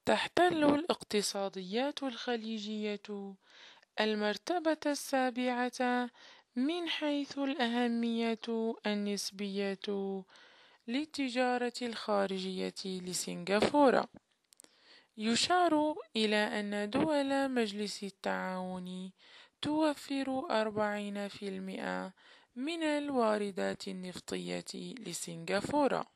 تحتل الاقتصاديات الخليجية المرتبة السابعة من حيث الأهمية النسبية للتجارة الخارجية لسنغافورة. يشار إلى أن دول مجلس التعاون توفر 40% من الواردات النفطية لسنغافورة.